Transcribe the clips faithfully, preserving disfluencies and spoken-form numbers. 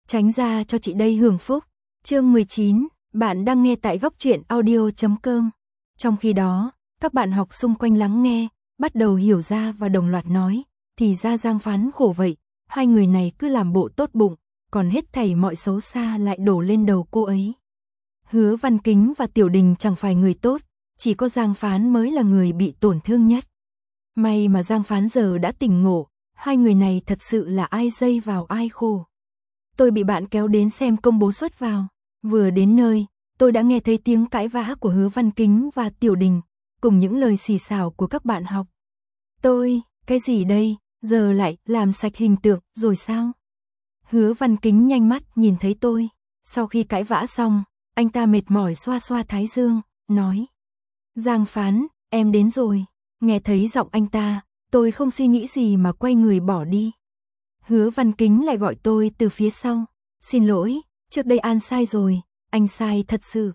Tránh ra cho chị đây hưởng phúc. Chương mười chín, bạn đang nghe tại góc truyện audio chấm com. Trong khi đó, các bạn học xung quanh lắng nghe, bắt đầu hiểu ra và đồng loạt nói, thì ra Giang Phán khổ vậy, hai người này cứ làm bộ tốt bụng, còn hết thảy mọi xấu xa lại đổ lên đầu cô ấy. Hứa Văn Kính và Tiểu Đình chẳng phải người tốt, chỉ có Giang Phán mới là người bị tổn thương nhất. May mà Giang Phán giờ đã tỉnh ngộ, hai người này thật sự là ai dây vào ai khô. Tôi bị bạn kéo đến xem công bố xuất vào, vừa đến nơi, tôi đã nghe thấy tiếng cãi vã của Hứa Văn Kính và Tiểu Đình, cùng những lời xì xào của các bạn học. Tôi, cái gì đây, giờ lại làm sạch hình tượng rồi sao? Hứa Văn Kính nhanh mắt nhìn thấy tôi, sau khi cãi vã xong, anh ta mệt mỏi xoa xoa thái dương, nói: Giang Phán, em đến rồi. Nghe thấy giọng anh ta, tôi không suy nghĩ gì mà quay người bỏ đi. Hứa Văn Kính lại gọi tôi từ phía sau, xin lỗi, trước đây An sai rồi, anh sai thật sự.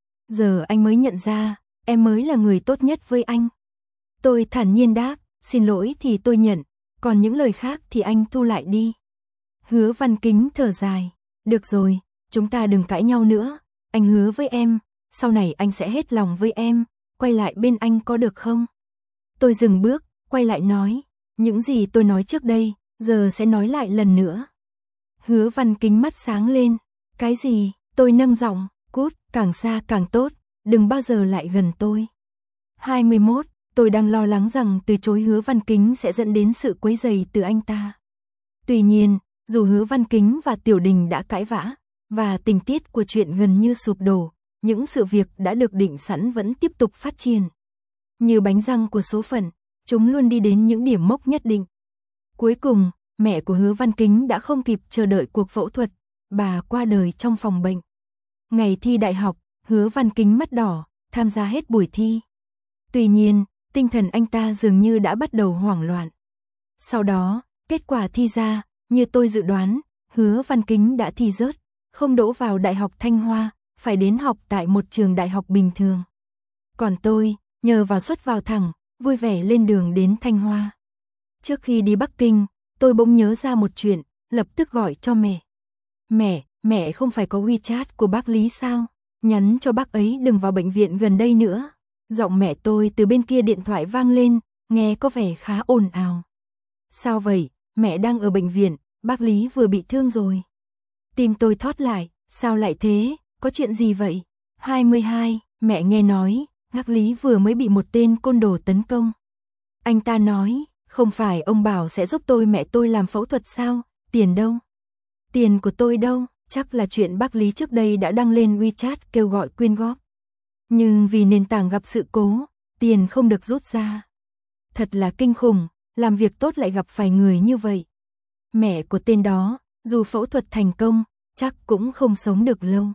Giờ anh mới nhận ra, em mới là người tốt nhất với anh. Tôi thản nhiên đáp, xin lỗi thì tôi nhận, còn những lời khác thì anh thu lại đi. Hứa Văn Kính thở dài, được rồi, chúng ta đừng cãi nhau nữa, anh hứa với em, sau này anh sẽ hết lòng với em, quay lại bên anh có được không? Tôi dừng bước, quay lại nói, những gì tôi nói trước đây, giờ sẽ nói lại lần nữa. Hứa Văn Kính mắt sáng lên, cái gì? Tôi nâng giọng, cút, càng xa càng tốt, đừng bao giờ lại gần tôi. hai mươi mốt, tôi đang lo lắng rằng từ chối Hứa Văn Kính sẽ dẫn đến sự quấy rầy từ anh ta. Tuy nhiên, dù Hứa Văn Kính và Tiểu Đình đã cãi vã, và tình tiết của chuyện gần như sụp đổ, những sự việc đã được định sẵn vẫn tiếp tục phát triển. Như bánh răng của số phận, chúng luôn đi đến những điểm mốc nhất định. Cuối cùng, mẹ của Hứa Văn Kính đã không kịp chờ đợi cuộc phẫu thuật, bà qua đời trong phòng bệnh. Ngày thi đại học, Hứa Văn Kính mắt đỏ, tham gia hết buổi thi. Tuy nhiên, tinh thần anh ta dường như đã bắt đầu hoảng loạn. Sau đó, kết quả thi ra, như tôi dự đoán, Hứa Văn Kính đã thi rớt, không đỗ vào Đại học Thanh Hoa, phải đến học tại một trường đại học bình thường. Còn tôi, nhờ vào suất vào thẳng, vui vẻ lên đường đến Thanh Hoa. Trước khi đi Bắc Kinh, tôi bỗng nhớ ra một chuyện, lập tức gọi cho mẹ. Mẹ, mẹ không phải có WeChat của bác Lý sao? Nhắn cho bác ấy đừng vào bệnh viện gần đây nữa. Giọng mẹ tôi từ bên kia điện thoại vang lên, nghe có vẻ khá ồn ào. Sao vậy? Mẹ đang ở bệnh viện, bác Lý vừa bị thương rồi. Tim tôi thót lại, sao lại thế? Có chuyện gì vậy? hai mươi hai, mẹ nghe nói, bác Lý vừa mới bị một tên côn đồ tấn công. Anh ta nói, không phải ông bảo sẽ giúp tôi mẹ tôi làm phẫu thuật sao? Tiền đâu? Tiền của tôi đâu? Chắc là chuyện bác Lý trước đây đã đăng lên WeChat kêu gọi quyên góp. Nhưng vì nền tảng gặp sự cố, tiền không được rút ra. Thật là kinh khủng, làm việc tốt lại gặp phải người như vậy. Mẹ của tên đó, dù phẫu thuật thành công, chắc cũng không sống được lâu.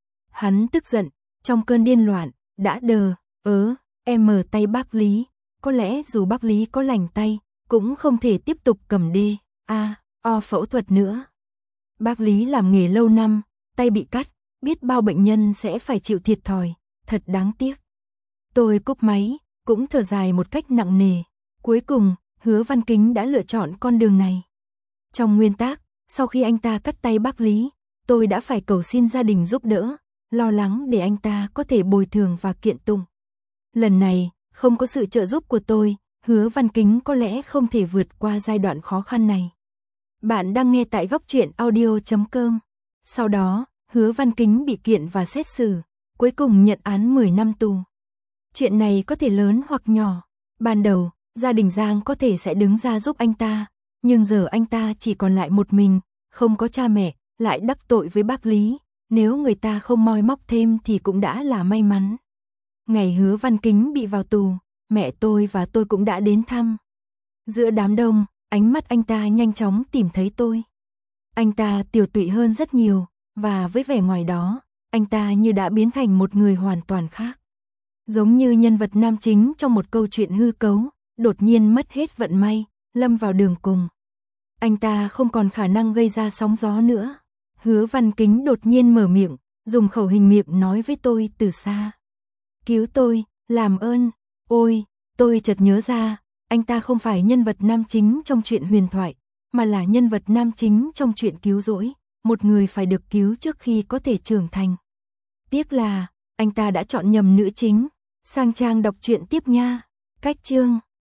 Hắn tức giận, trong cơn điên loạn, đã đờ, ớ, em mở tay bác Lý. Có lẽ dù bác Lý có lành tay, cũng không thể tiếp tục cầm đê, a, o phẫu thuật nữa. Bác Lý làm nghề lâu năm, tay bị cắt, biết bao bệnh nhân sẽ phải chịu thiệt thòi, thật đáng tiếc. Tôi cúp máy, cũng thở dài một cách nặng nề. Cuối cùng, Hứa Văn Kính đã lựa chọn con đường này. Trong nguyên tắc, sau khi anh ta cắt tay bác Lý, tôi đã phải cầu xin gia đình giúp đỡ, lo lắng để anh ta có thể bồi thường và kiện tụng. Lần này, không có sự trợ giúp của tôi, Hứa Văn Kính có lẽ không thể vượt qua giai đoạn khó khăn này. Bạn đang nghe tại góc truyện audio chấm com. Sau đó, Hứa Văn Kính bị kiện và xét xử, cuối cùng nhận án mười năm tù. Chuyện này có thể lớn hoặc nhỏ. Ban đầu, gia đình Giang có thể sẽ đứng ra giúp anh ta, nhưng giờ anh ta chỉ còn lại một mình, không có cha mẹ, lại đắc tội với bác Lý. Nếu người ta không moi móc thêm thì cũng đã là may mắn. Ngày Hứa Văn Kính bị vào tù, mẹ tôi và tôi cũng đã đến thăm. Giữa đám đông, ánh mắt anh ta nhanh chóng tìm thấy tôi. Anh ta tiều tụy hơn rất nhiều, và với vẻ ngoài đó, anh ta như đã biến thành một người hoàn toàn khác. Giống như nhân vật nam chính trong một câu chuyện hư cấu, đột nhiên mất hết vận may, lâm vào đường cùng. Anh ta không còn khả năng gây ra sóng gió nữa. Hứa Văn Kính đột nhiên mở miệng, dùng khẩu hình miệng nói với tôi từ xa. Cứu tôi, làm ơn. Ôi, tôi chợt nhớ ra, anh ta không phải nhân vật nam chính trong truyện huyền thoại, mà là nhân vật nam chính trong truyện cứu rỗi, một người phải được cứu trước khi có thể trưởng thành. Tiếc là, anh ta đã chọn nhầm nữ chính. Sang trang đọc truyện tiếp nha. Cách chương